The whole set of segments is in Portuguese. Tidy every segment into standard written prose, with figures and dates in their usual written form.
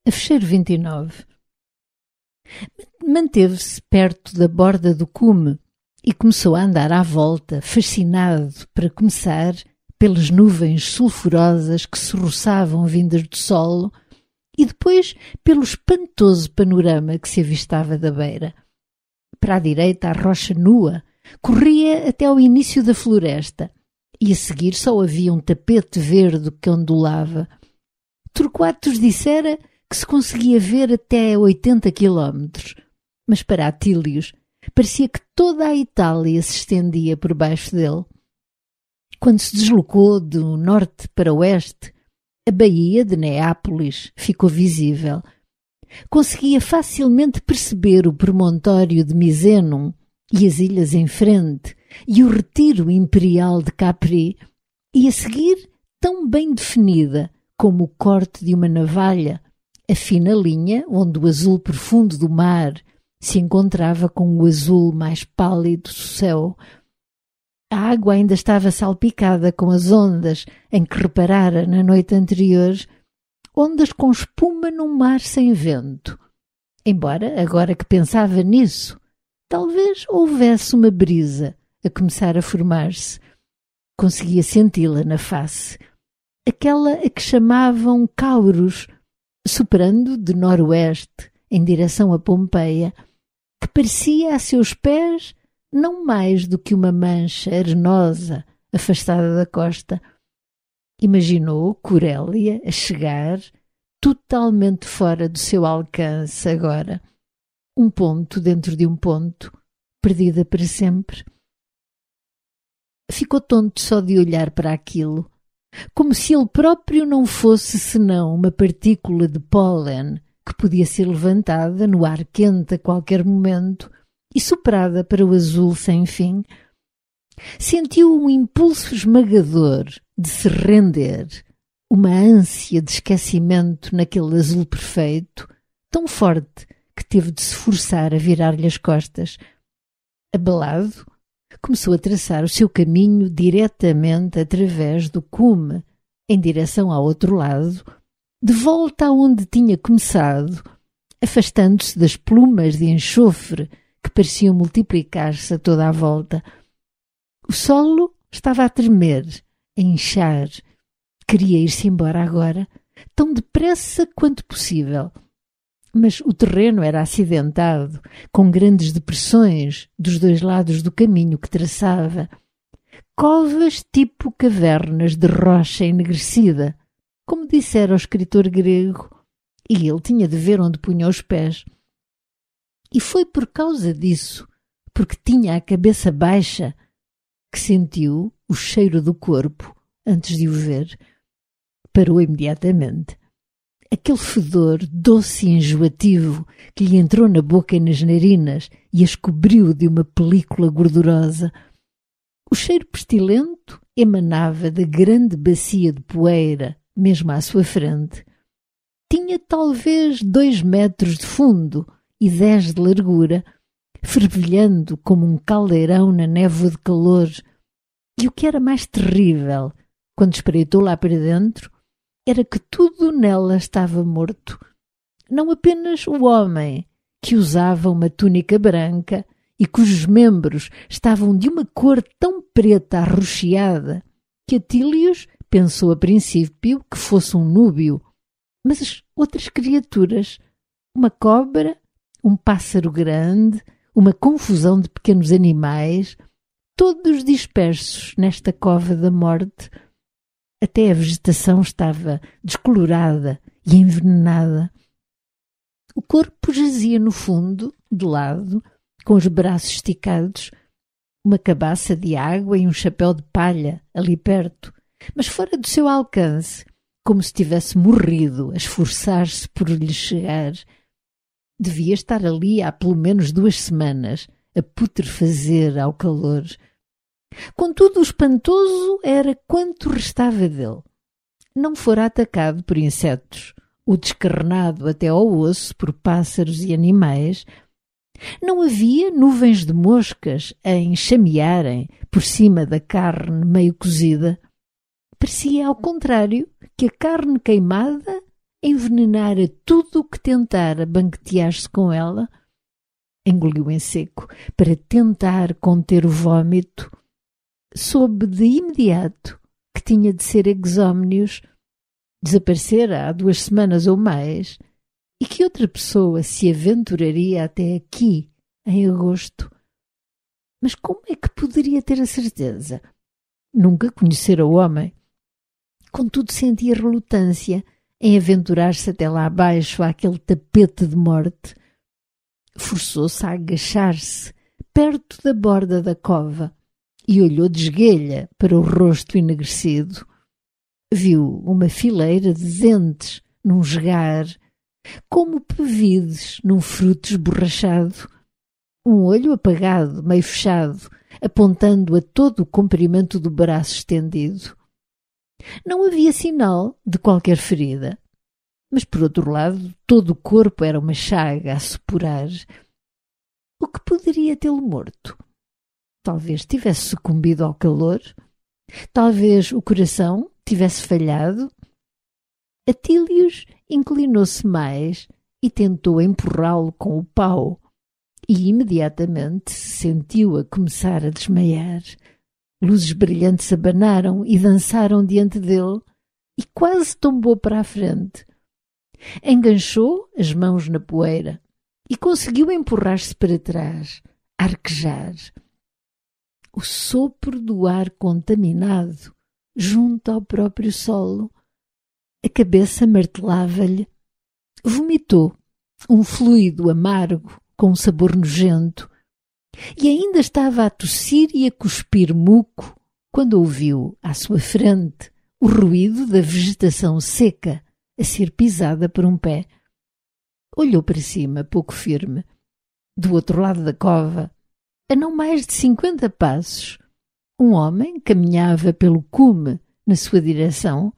A fecheiro 29. Manteve-se perto da borda do cume e começou a andar à volta, fascinado, para começar, pelas nuvens sulfurosas que se roçavam vindas do solo e depois pelo espantoso panorama que se avistava da beira. Para a direita, a rocha nua corria até ao início da floresta e a seguir só havia um tapete verde que ondulava. Torquatus dissera que se conseguia ver até 80 quilómetros, mas para Atílios parecia que toda a Itália se estendia por baixo dele. Quando se deslocou do norte para o oeste, a baía de Neápolis ficou visível. Conseguia facilmente perceber o promontório de Misenum e as ilhas em frente, e o retiro imperial de Capri, e a seguir, tão bem definida como o corte de uma navalha, a fina linha onde o azul profundo do mar se encontrava com o azul mais pálido do céu. A água ainda estava salpicada com as ondas em que reparara na noite anterior, ondas com espuma num mar sem vento. Embora, agora que pensava nisso, talvez houvesse uma brisa a começar a formar-se. Conseguia senti-la na face. Aquela a que chamavam Caurus, soprando de noroeste em direção a Pompeia, que parecia a seus pés não mais do que uma mancha arenosa afastada da costa. Imaginou Corélia a chegar, totalmente fora do seu alcance agora, um ponto dentro de um ponto, perdida para sempre. Ficou tonto só de olhar para aquilo, como se ele próprio não fosse senão uma partícula de pólen que podia ser levantada no ar quente a qualquer momento e soprada para o azul sem fim. Sentiu um impulso esmagador de se render, uma ânsia de esquecimento naquele azul perfeito, tão forte que teve de se forçar a virar-lhe as costas. Abalado, começou a traçar o seu caminho diretamente através do cume, em direção ao outro lado, de volta aonde tinha começado, afastando-se das plumas de enxofre que pareciam multiplicar-se a toda a volta. O solo estava a tremer, a inchar. Queria ir-se embora agora, tão depressa quanto possível. Mas o terreno era acidentado, com grandes depressões dos dois lados do caminho que traçava. Covas tipo cavernas de rocha enegrecida, como dissera o escritor grego, e ele tinha de ver onde punha os pés. E foi por causa disso, porque tinha a cabeça baixa, que sentiu o cheiro do corpo antes de o ver. Parou imediatamente. Aquele fedor doce e enjoativo que lhe entrou na boca e nas narinas e as cobriu de uma película gordurosa. O cheiro pestilento emanava da grande bacia de poeira, mesmo à sua frente. Tinha talvez 2 metros de fundo e 10 de largura, fervilhando como um caldeirão na névoa de calor. E o que era mais terrível, quando espreitou lá para dentro, era que tudo nela estava morto. Não apenas o homem, que usava uma túnica branca e cujos membros estavam de uma cor tão preta arroxeada que Atílios pensou a princípio que fosse um núbio, mas as outras criaturas, uma cobra, um pássaro grande, uma confusão de pequenos animais, todos dispersos nesta cova da morte. Até a vegetação estava descolorada e envenenada. O corpo jazia no fundo, de lado, com os braços esticados, uma cabaça de água e um chapéu de palha ali perto, mas fora do seu alcance, como se tivesse morrido a esforçar-se por lhe chegar. Devia estar ali há pelo menos 2 semanas, a putrefazer ao calor. Contudo, o espantoso era quanto restava dele. Não fora atacado por insetos, o descarnado até ao osso por pássaros e animais. Não havia nuvens de moscas a enxamearem por cima da carne meio cozida. Parecia, ao contrário, que a carne queimada envenenara tudo o que tentara banquetear-se com ela, engoliu em seco para tentar conter o vômito, soube de imediato que tinha de ser exómnios, desaparecera há 2 semanas ou mais, e que outra pessoa se aventuraria até aqui, em agosto. Mas como é que poderia ter a certeza? Nunca conhecera o homem. Contudo, sentia relutância em aventurar-se até lá abaixo àquele tapete de morte. Forçou-se a agachar-se perto da borda da cova e olhou de esguelha para o rosto enegrecido. Viu uma fileira de dentes num esgar, como pevides num fruto esborrachado, um olho apagado, meio fechado, apontando a todo o comprimento do braço estendido. Não havia sinal de qualquer ferida, mas, por outro lado, todo o corpo era uma chaga a supurar. O que poderia tê-lo morto? Talvez tivesse sucumbido ao calor, talvez o coração tivesse falhado. Atílios inclinou-se mais e tentou empurrá-lo com o pau, e imediatamente se sentiu a começar a desmaiar. Luzes brilhantes abanaram e dançaram diante dele e quase tombou para a frente. Enganchou as mãos na poeira e conseguiu empurrar-se para trás, arquejar. O sopro do ar contaminado junto ao próprio solo. A cabeça martelava-lhe. Vomitou um fluido amargo com um sabor nojento e ainda estava a tossir e a cuspir muco quando ouviu à sua frente o ruído da vegetação seca a ser pisada por um pé. Olhou para cima, pouco firme. Do outro lado da cova, a não mais de 50 passos, um homem caminhava pelo cume na sua direção.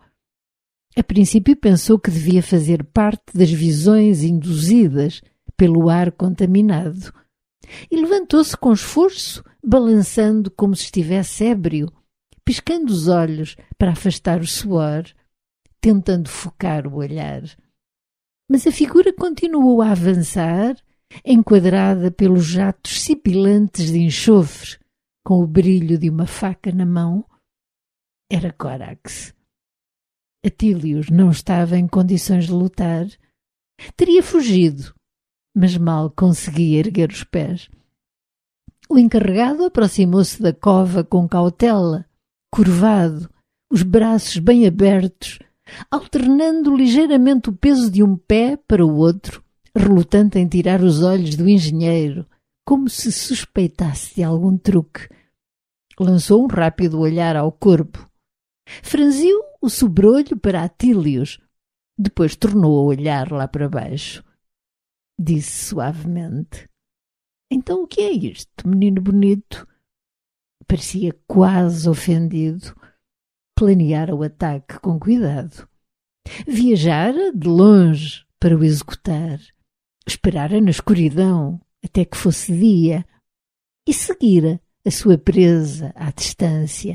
A princípio pensou que devia fazer parte das visões induzidas pelo ar contaminado e levantou-se com esforço, balançando como se estivesse ébrio, piscando os olhos para afastar o suor, tentando focar o olhar. Mas a figura continuou a avançar, enquadrada pelos jatos sibilantes de enxofre, com o brilho de uma faca na mão. Era Corax. Atílios não estava em condições de lutar. Teria fugido, mas mal conseguia erguer os pés. O encarregado aproximou-se da cova com cautela, curvado, os braços bem abertos, alternando ligeiramente o peso de um pé para o outro, relutante em tirar os olhos do engenheiro, como se suspeitasse de algum truque. Lançou um rápido olhar ao corpo. Franziu o sobrolho para Atílios, depois tornou a olhar lá para baixo. Disse suavemente: "Então o que é isto, menino bonito?" Parecia quase ofendido. Planeara o ataque com cuidado. Viajara de longe para o executar. Esperara na escuridão até que fosse dia e seguira a sua presa à distância.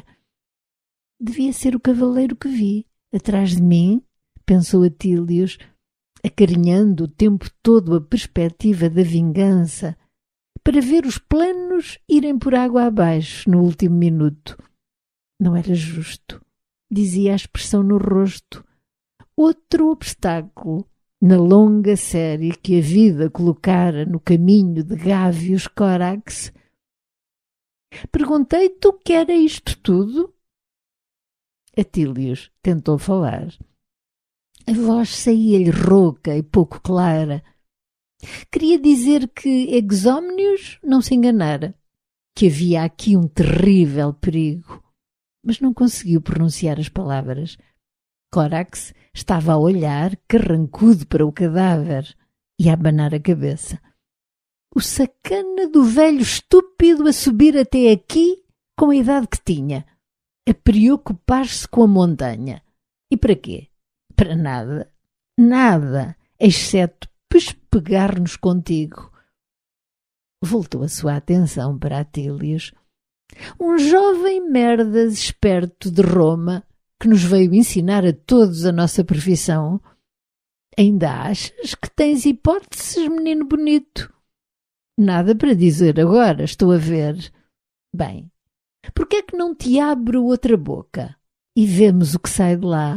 Devia ser o cavaleiro que vi atrás de mim, pensou Atílios, acarinhando o tempo todo a perspectiva da vingança, para ver os planos irem por água abaixo no último minuto. Não era justo, dizia a expressão no rosto. Outro obstáculo na longa série que a vida colocara no caminho de Gavius Corax. Perguntei-te o que era isto tudo? Atílios tentou falar. A voz saía-lhe rouca e pouco clara. Queria dizer que Exómnios não se enganara, que havia aqui um terrível perigo, mas não conseguiu pronunciar as palavras. Corax estava a olhar carrancudo para o cadáver e a abanar a cabeça. O sacana do velho estúpido a subir até aqui com a idade que tinha, a preocupar-se com a montanha. E para quê? Para nada. Nada, exceto pespegar-nos contigo. Voltou a sua atenção para Atílios. Um jovem merdas esperto de Roma que nos veio ensinar a todos a nossa profissão. Ainda achas que tens hipóteses, menino bonito? Nada para dizer agora, estou a ver. Bem, por que é que não te abro outra boca e vemos o que sai de lá?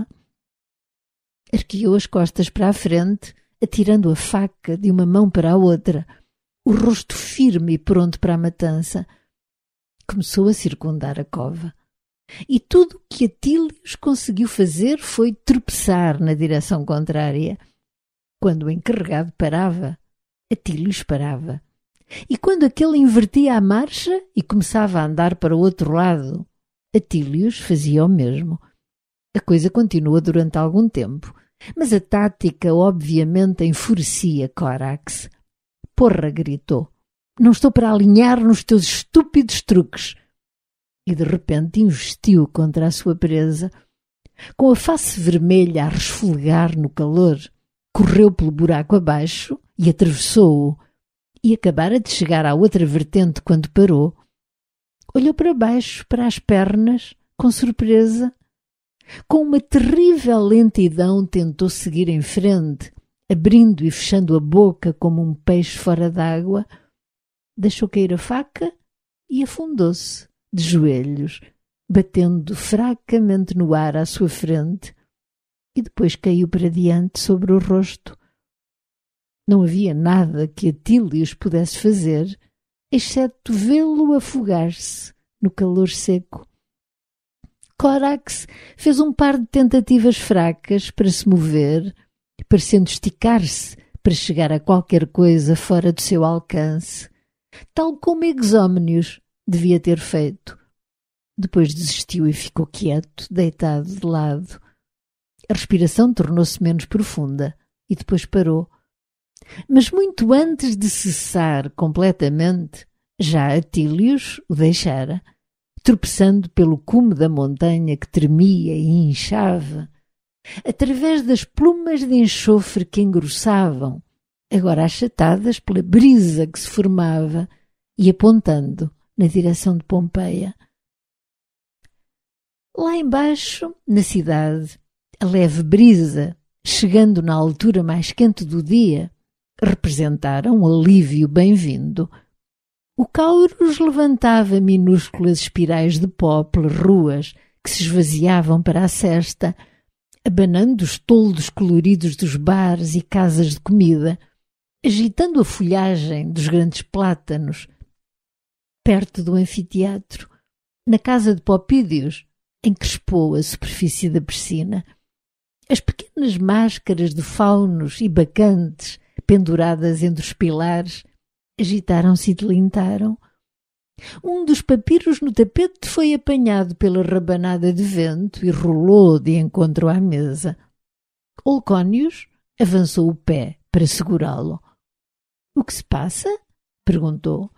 Arqueou as costas para a frente, atirando a faca de uma mão para a outra, o rosto firme e pronto para a matança. Começou a circundar a cova. E tudo o que Atílios conseguiu fazer foi tropeçar na direção contrária. Quando o encarregado parava, Atílios parava. E quando aquele invertia a marcha e começava a andar para o outro lado, Atílios fazia o mesmo. A coisa continua durante algum tempo, mas a tática obviamente enfurecia Corax. Porra, gritou. Não estou para alinhar nos teus estúpidos truques. E de repente investiu contra a sua presa. Com a face vermelha a resfolgar no calor, correu pelo buraco abaixo e atravessou-o. E acabara de chegar à outra vertente quando parou. Olhou para baixo, para as pernas, com surpresa. Com uma terrível lentidão tentou seguir em frente, abrindo e fechando a boca como um peixe fora d'água. Deixou cair a faca e afundou-se, de joelhos, batendo fracamente no ar à sua frente, e depois caiu para diante sobre o rosto. Não havia nada que Atílios pudesse fazer, exceto vê-lo afogar-se no calor seco. Corax fez um par de tentativas fracas para se mover, parecendo esticar-se para chegar a qualquer coisa fora do seu alcance, tal como Exómnios devia ter feito. Depois desistiu e ficou quieto, deitado de lado. A respiração tornou-se menos profunda e depois parou. Mas muito antes de cessar completamente, já Atílios o deixara, tropeçando pelo cume da montanha que tremia e inchava, através das plumas de enxofre que engrossavam, agora achatadas pela brisa que se formava, e apontando na direção de Pompeia. Lá embaixo, na cidade, a leve brisa, chegando na altura mais quente do dia, representara um alívio bem-vindo. O Caurus levantava minúsculas espirais de pó pelas ruas que se esvaziavam para a sesta, abanando os toldos coloridos dos bares e casas de comida, agitando a folhagem dos grandes plátanos. Perto do anfiteatro, na casa de Popídios, encrespou a superfície da piscina. As pequenas máscaras de faunos e bacantes penduradas entre os pilares agitaram-se e tilintaram. Um dos papiros no tapete foi apanhado pela rabanada de vento e rolou de encontro à mesa. Olcónios avançou o pé para segurá-lo. — O que se passa? — perguntou.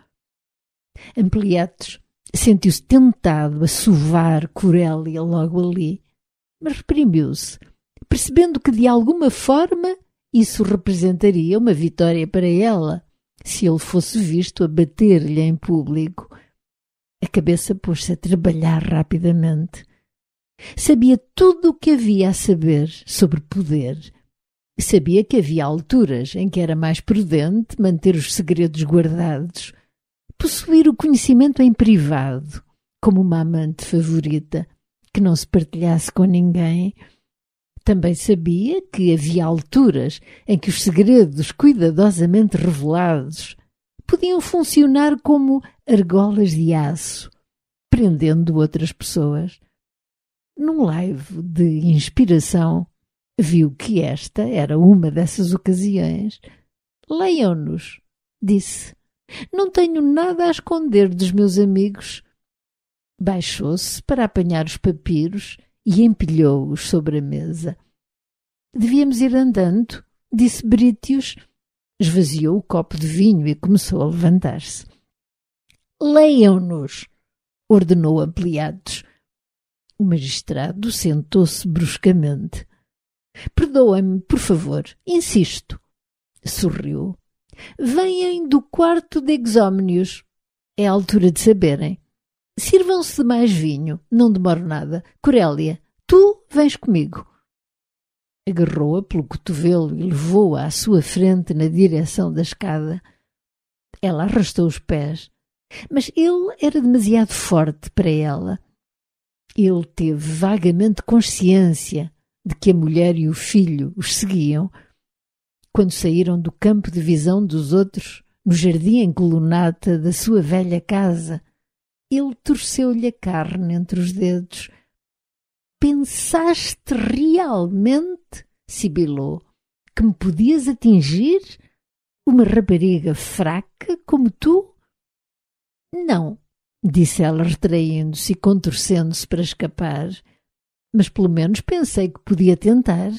Ampliatos sentiu-se tentado a sovar Corélia logo ali, mas reprimiu-se, percebendo que de alguma forma isso representaria uma vitória para ela, se ele fosse visto a bater-lhe em público. A cabeça pôs-se a trabalhar rapidamente. Sabia tudo o que havia a saber sobre poder. Sabia que havia alturas em que era mais prudente manter os segredos guardados, possuir o conhecimento em privado, como uma amante favorita, que não se partilhasse com ninguém. Também sabia que havia alturas em que os segredos cuidadosamente revelados podiam funcionar como argolas de aço, prendendo outras pessoas. Num laivo de inspiração, viu que esta era uma dessas ocasiões. — Leiam-nos, disse. — Não tenho nada a esconder dos meus amigos. Baixou-se para apanhar os papiros e empilhou-os sobre a mesa. — Devíamos ir andando, disse Brítios. Esvaziou o copo de vinho e começou a levantar-se. — Leiam-nos, ordenou Ampliatos. O magistrado sentou-se bruscamente. — Perdoem-me, por favor, insisto. Sorriu. — Venham do quarto de Exómnios. É a altura de saberem. Sirvam-se de mais vinho, não demoro nada. Corélia, tu vens comigo. Agarrou-a pelo cotovelo e levou-a à sua frente na direção da escada. Ela arrastou os pés, mas ele era demasiado forte para ela. Ele teve vagamente consciência de que a mulher e o filho os seguiam. Quando saíram do campo de visão dos outros, no jardim em colunata da sua velha casa, ele torceu-lhe a carne entre os dedos. Pensaste realmente, sibilou, que me podias atingir? Uma rapariga fraca como tu? Não, disse ela retraindo-se e contorcendo-se para escapar. Mas pelo menos pensei que podia tentar.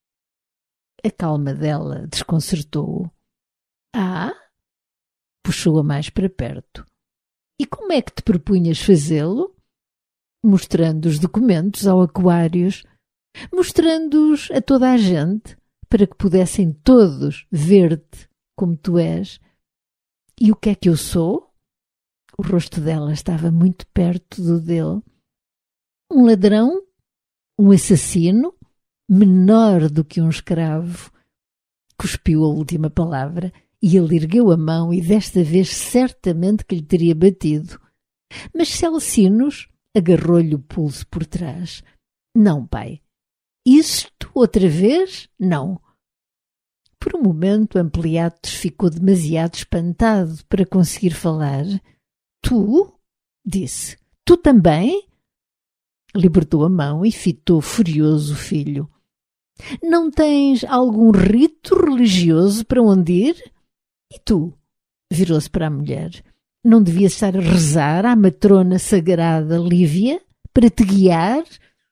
A calma dela desconcertou-o. Ah? Puxou-a mais para perto. E como é que te propunhas fazê-lo? Mostrando os documentos ao Aquários, mostrando-os a toda a gente, para que pudessem todos ver-te como tu és. E o que é que eu sou? O rosto dela estava muito perto do dele. Um ladrão? Um assassino? Menor do que um escravo? Cuspiu a última palavra e ele ergueu a mão e desta vez certamente que lhe teria batido. Mas Celcinos agarrou-lhe o pulso por trás. Não, pai. Isto outra vez? Não. Por um momento, Ampliatos ficou demasiado espantado para conseguir falar. Tu? Disse. Tu também? Libertou a mão e fitou furioso o filho. Não tens algum rito religioso para onde ir? E tu? Virou-se para a mulher. Não devias estar a rezar à matrona sagrada Lívia para te guiar?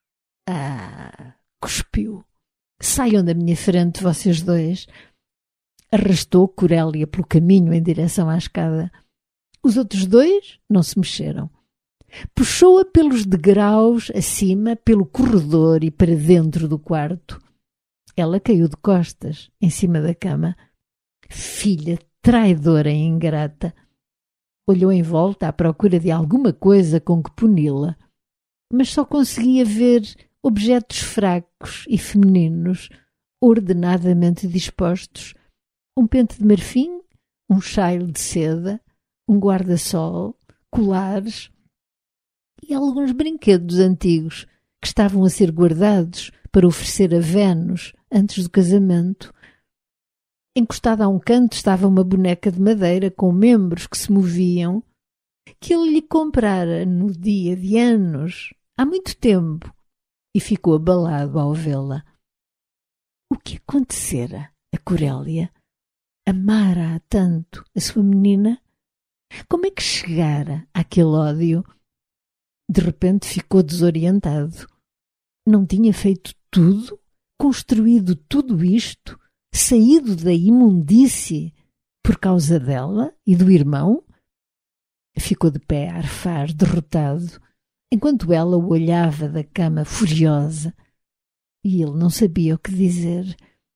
Ah, cuspiu. Saiam da minha frente, vocês dois. Arrastou Corélia pelo caminho em direção à escada. Os outros dois não se mexeram. Puxou-a pelos degraus acima, pelo corredor e para dentro do quarto. Ela caiu de costas, em cima da cama. Filha traidora e ingrata. Olhou em volta à procura de alguma coisa com que puni-la, mas só conseguia ver objetos fracos e femininos, ordenadamente dispostos. Um pente de marfim, um chaile de seda, um guarda-sol, colares e alguns brinquedos antigos que estavam a ser guardados para oferecer a Vênus antes do casamento. Encostada a um canto estava uma boneca de madeira com membros que se moviam, que ele lhe comprara no dia de anos, há muito tempo, e ficou abalado ao vê-la. O que acontecera a Corélia? Amara-a tanto, a sua menina? Como é que chegara àquele ódio? De repente ficou desorientado. Não tinha feito tudo? Construído tudo isto? Saído da imundície por causa dela e do irmão? Ficou de pé a arfar, derrotado, enquanto ela o olhava da cama furiosa. E ele não sabia o que dizer.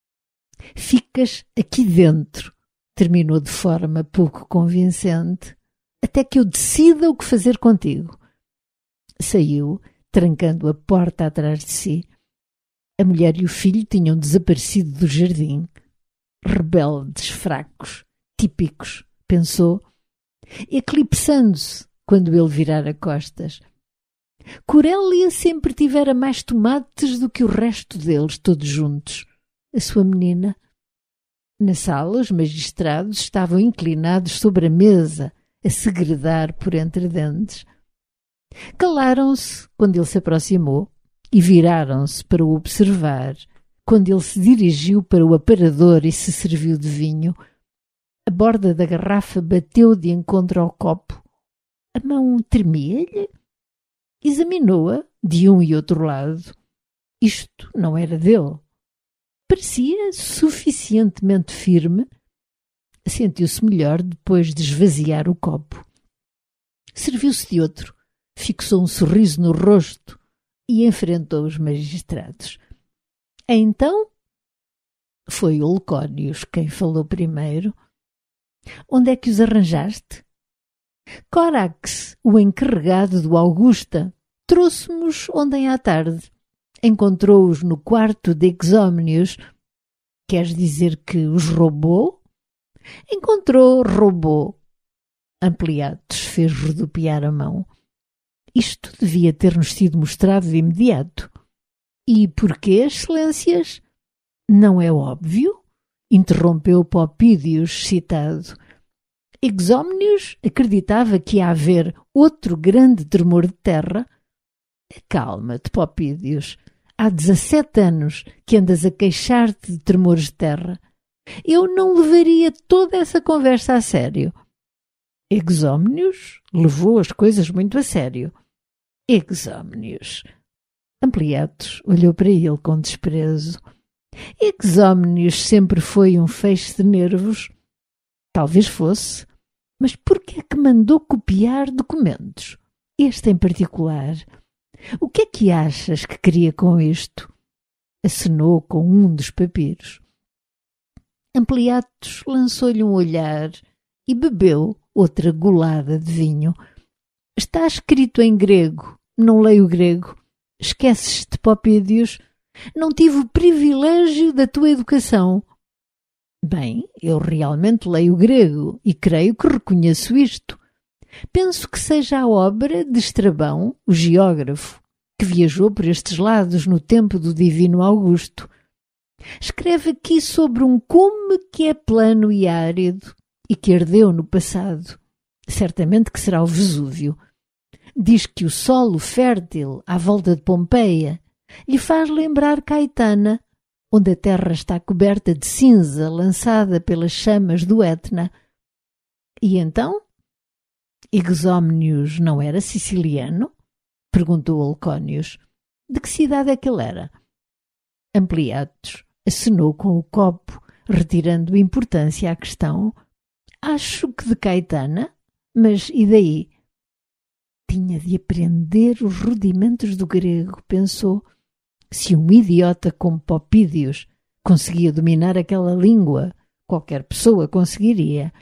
Ficas aqui dentro, terminou de forma pouco convincente, até que eu decida o que fazer contigo. Saiu, trancando a porta atrás de si. A mulher e o filho tinham desaparecido do jardim. Rebeldes, fracos, típicos, pensou, eclipsando-se quando ele virara costas. Corélia sempre tivera mais tomates do que o resto deles, todos juntos. A sua menina. Na sala, os magistrados estavam inclinados sobre a mesa, a segredar por entre dentes. Calaram-se quando ele se aproximou e viraram-se para o observar quando ele se dirigiu para o aparador e se serviu de vinho. A borda da garrafa bateu de encontro ao copo. A mão tremia-lhe. Examinou-a de um e outro lado. Isto não era dele. Parecia suficientemente firme. Sentiu-se melhor depois de esvaziar o copo. Serviu-se de outro, fixou um sorriso no rosto e enfrentou os magistrados. Então, foi o Lecónios quem falou primeiro. Onde é que os arranjaste? Corax, o encarregado do Augusta, trouxe-mos ontem à tarde. Encontrou-os no quarto de Exómnios. Queres dizer que os roubou? Roubou. Ampliatus fez rodopiar a mão. Isto devia ter-nos sido mostrado de imediato. E porquê, excelências? Não é óbvio? Interrompeu Popídios, citado. Exómnios acreditava que ia haver outro grande tremor de terra. Calma-te, Popídios. Há 17 anos que andas a queixar-te de tremores de terra. Eu não levaria toda essa conversa a sério. Exómnios levou as coisas muito a sério. Exómnios. Ampliatus olhou para ele com desprezo. Exómnios sempre foi um feixe de nervos. Talvez fosse. Mas por que é que mandou copiar documentos? Este em particular. O que é que achas que queria com isto? Acenou com um dos papiros. Ampliatus lançou-lhe um olhar e bebeu outra golada de vinho. Está escrito em grego. Não leio grego. Esqueces-te, Popídios. Não tive o privilégio da tua educação. Bem, eu realmente leio grego e creio que reconheço isto. Penso que seja a obra de Estrabão, o geógrafo, que viajou por estes lados no tempo do Divino Augusto. Escreve aqui sobre um cume que é plano e árido e que ardeu no passado. Certamente que será o Vesúvio. Diz que o solo fértil à volta de Pompeia lhe faz lembrar Caetana, onde a terra está coberta de cinza lançada pelas chamas do Etna. E então? Exómnios não era siciliano? Perguntou Alcónios. De que cidade é que ele era? Ampliatus acenou com o copo, retirando importância à questão. Acho que de Caetana, mas e daí? Tinha de aprender os rudimentos do grego, pensou. Se um idiota como Popídios conseguia dominar aquela língua, qualquer pessoa conseguiria.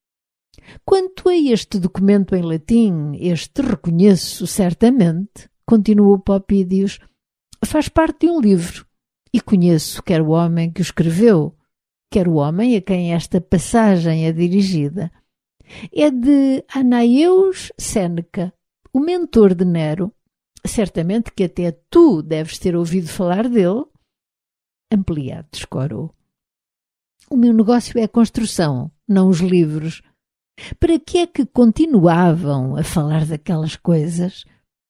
Quanto a este documento em latim, este reconheço certamente, continuou Popídios, faz parte de um livro, e conheço quer o homem que o escreveu, quer o homem a quem esta passagem é dirigida. É de Anaeus Séneca, o mentor de Nero. Certamente que até tu deves ter ouvido falar dele. Ampliatus corou. O meu negócio é a construção, não os livros. Para que é que continuavam a falar daquelas coisas?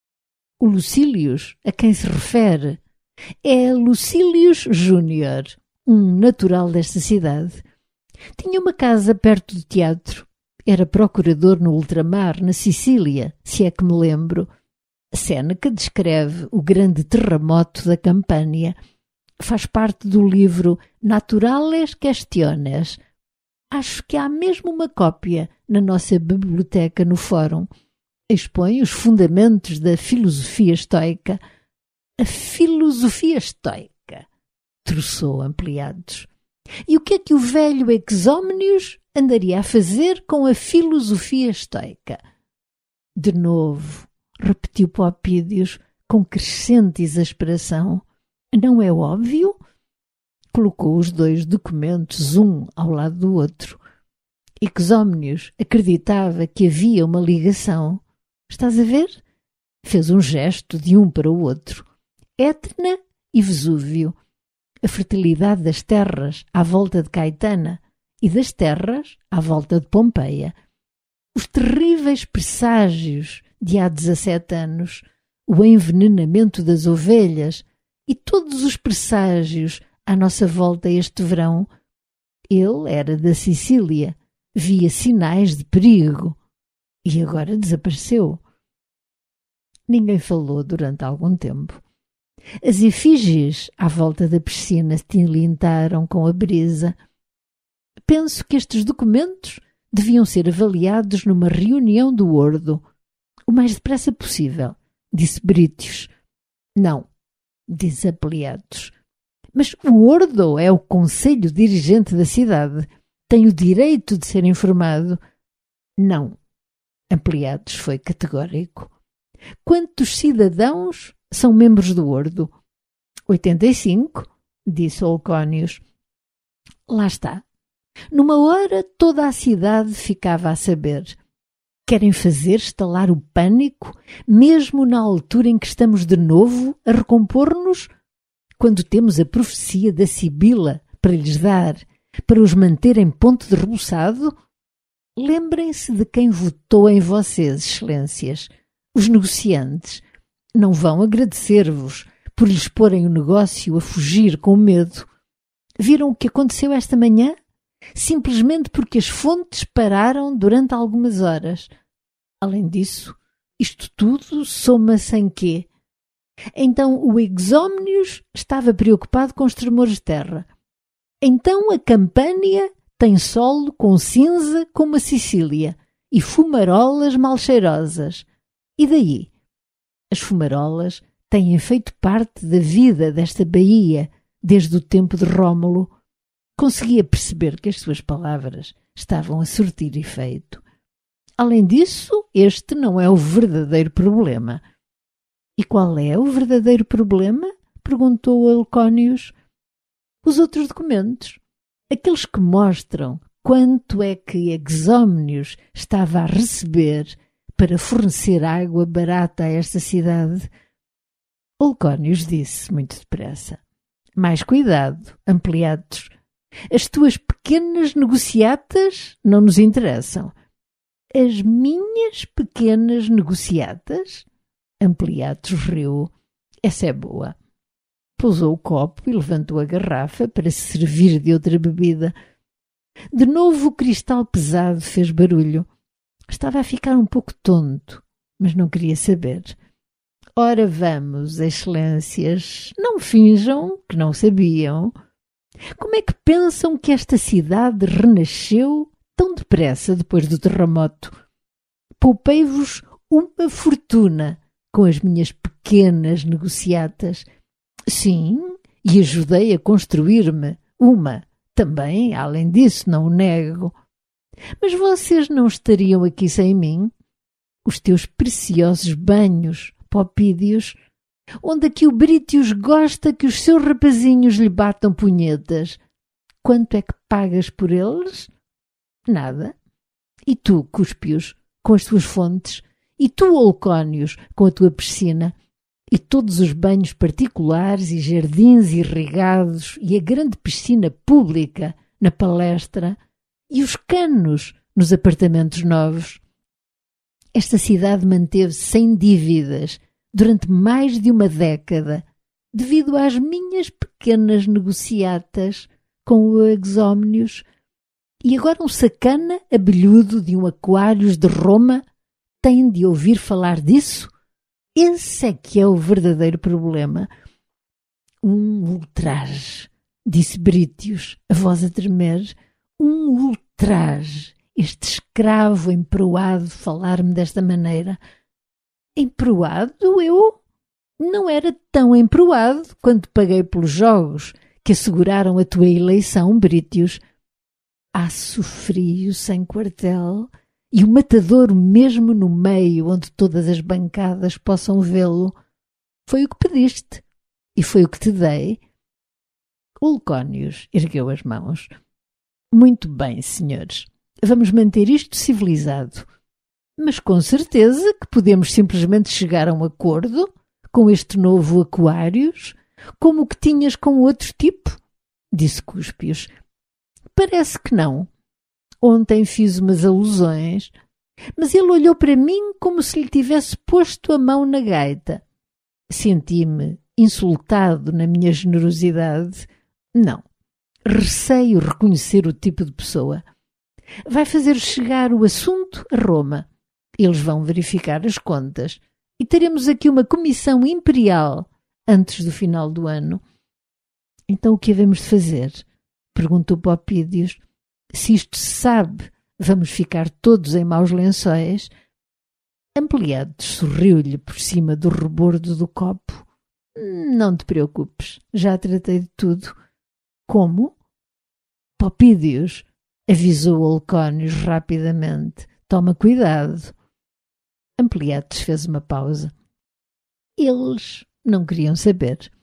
O Lucílius, a quem se refere, é Lucílius Júnior, um natural desta cidade. Tinha uma casa perto do teatro. Era procurador no ultramar, na Sicília, se é que me lembro. Séneca descreve o grande terremoto da Campânia. Faz parte do livro Naturales Questiones. Acho que há mesmo uma cópia na nossa biblioteca no Fórum. Expõe os fundamentos da filosofia estoica. A filosofia estoica, troçou Ampliatus. E o que é que o velho Exómnios andaria a fazer com a filosofia estoica? De novo, repetiu Popídios com crescente exasperação. Não é óbvio? Colocou os dois documentos um ao lado do outro. Exómnios acreditava que havia uma ligação. Estás a ver? Fez um gesto de um para o outro. Etna e Vesúvio. A fertilidade das terras à volta de Caetana e das terras à volta de Pompeia. Os terríveis presságios de há 17 anos, o envenenamento das ovelhas e todos os presságios à nossa volta este verão. Ele era da Sicília, via sinais de perigo e agora desapareceu. Ninguém falou durante algum tempo. As efígies à volta da piscina tilintaram com a brisa. Penso que estes documentos deviam ser avaliados numa reunião do Ordo, o mais depressa possível, disse Brítios. Não, disse Ampliatus. Mas o Ordo é o conselho dirigente da cidade. Tem o direito de ser informado. Não, Ampliatus foi categórico. Quantos cidadãos são membros do Ordo? 85, disse Olcónios. Lá está. Numa hora toda a cidade ficava a saber. Querem fazer estalar o pânico, mesmo na altura em que estamos de novo a recompor-nos? Quando temos a profecia da Sibila para lhes dar, para os manter em ponto de rebuçado? Lembrem-se de quem votou em vocês, excelências. Os negociantes não vão agradecer-vos por lhes porem o negócio a fugir com medo. Viram o que aconteceu esta manhã? Simplesmente porque as fontes pararam durante algumas horas. Além disso, isto tudo soma-se em quê? Então o Exómnios estava preocupado com os tremores de terra. Então a Campânia tem solo com cinza como a Sicília e fumarolas mal cheirosas. E daí? As fumarolas têm feito parte da vida desta baía desde o tempo de Rómulo. Conseguia perceber que as suas palavras estavam a surtir efeito. Além disso, este não é o verdadeiro problema. E qual é o verdadeiro problema? Perguntou Olcónios. Os outros documentos, aqueles que mostram quanto é que Exómnios estava a receber para fornecer água barata a esta cidade. Olcónios disse muito depressa. Mais cuidado, Ampliatos. As tuas pequenas negociatas não nos interessam. As minhas pequenas negociatas? Ampliatos riu. Essa é boa. Pousou o copo e levantou a garrafa para se servir de outra bebida. De novo o cristal pesado fez barulho. Estava a ficar um pouco tonto, mas não queria saber. Ora vamos, excelências, não finjam que não sabiam. Como é que pensam que esta cidade renasceu tão depressa depois do terremoto? Poupei-vos uma fortuna com as minhas pequenas negociatas. Sim, e ajudei a construir-me uma. Também, além disso, não o nego. Mas vocês não estariam aqui sem mim? Os teus preciosos banhos, Popídios, onde aqui o Brítios gosta que os seus rapazinhos lhe batam punhetas. Quanto é que pagas por eles? Nada. E tu, Cúspios, com as tuas fontes? E tu, Olcónios, com a tua piscina? E todos os banhos particulares e jardins irrigados e a grande piscina pública na palestra? E os canos nos apartamentos novos? Esta cidade manteve-se sem dívidas durante mais de uma década, devido às minhas pequenas negociatas com o Exómnios. E agora um sacana abelhudo de um Aquários de Roma tem de ouvir falar disso? Esse é que é o verdadeiro problema. Um ultraje, disse Brítios, a voz a tremer. Um ultraje. Este escravo emproado falar-me desta maneira. Emproado? Eu? Não era tão emproado quando paguei pelos jogos que asseguraram a tua eleição, Brítios. Aço frio sem quartel e o matadouro mesmo no meio onde todas as bancadas possam vê-lo. Foi o que pediste e foi o que te dei. Olcónios ergueu as mãos. Muito bem, senhores. Vamos manter isto civilizado. Mas com certeza que podemos simplesmente chegar a um acordo com este novo Aquários, como o que tinhas com outro tipo, disse Cúspios. Parece que não. Ontem fiz umas alusões, mas ele olhou para mim como se lhe tivesse posto a mão na gaita. Senti-me insultado na minha generosidade. Não. Receio reconhecer o tipo de pessoa. Vai fazer chegar o assunto a Roma. Eles vão verificar as contas e teremos aqui uma comissão imperial antes do final do ano. Então o que havemos de fazer? Perguntou Popídios. Se isto se sabe, vamos ficar todos em maus lençóis. Ampliados sorriu-lhe por cima do rebordo do copo. Não te preocupes, já tratei de tudo. Como? Popídios, avisou Olcónios rapidamente. Toma cuidado. Ampliatos fez uma pausa. Eles não queriam saber.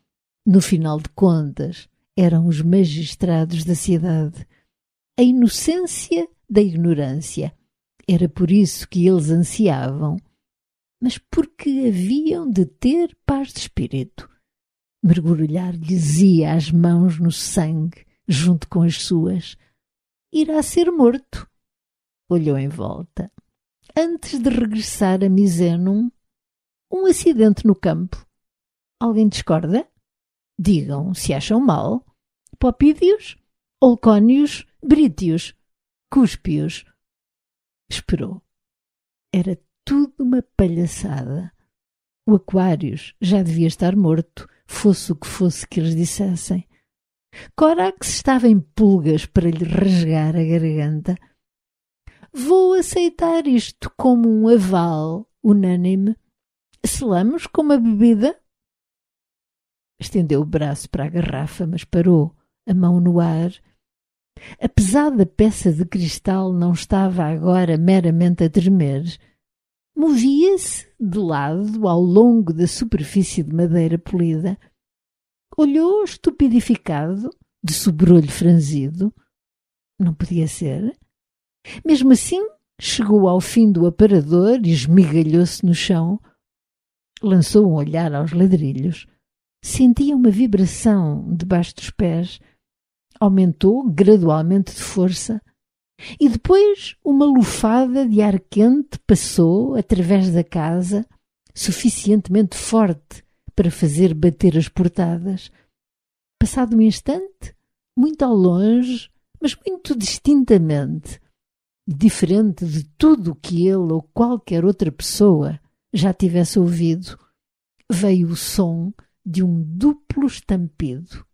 No final de contas, eram os magistrados da cidade. A inocência da ignorância. Era por isso que eles ansiavam, mas porque haviam de ter paz de espírito. Mergulhar-lhes-ia as mãos no sangue, junto com as suas. Irá ser morto. Olhou em volta. Antes de regressar a Misenum, um acidente no campo. Alguém discorda? Digam se acham mal. Popídios, Olcónios, Brítios, Cúspios. Esperou. Era tudo uma palhaçada. O Aquários já devia estar morto, fosse o que fosse que eles dissessem. Corax estava em pulgas para lhe rasgar a garganta. Vou aceitar isto como um aval unânime. Selamos com uma bebida? Estendeu o braço para a garrafa, mas parou, a mão no ar. A pesada peça de cristal não estava agora meramente a tremer. Movia-se de lado ao longo da superfície de madeira polida. Olhou estupidificado, de sobrolho franzido. Não podia ser. Mesmo assim, chegou ao fim do aparador e esmigalhou-se no chão. Lançou um olhar aos ladrilhos. Sentia uma vibração debaixo dos pés. Aumentou gradualmente de força. E depois uma lufada de ar quente passou através da casa, suficientemente forte para fazer bater as portadas. Passado um instante, muito ao longe, mas muito distintamente, diferente de tudo o que ele ou qualquer outra pessoa já tivesse ouvido, veio o som de um duplo estampido.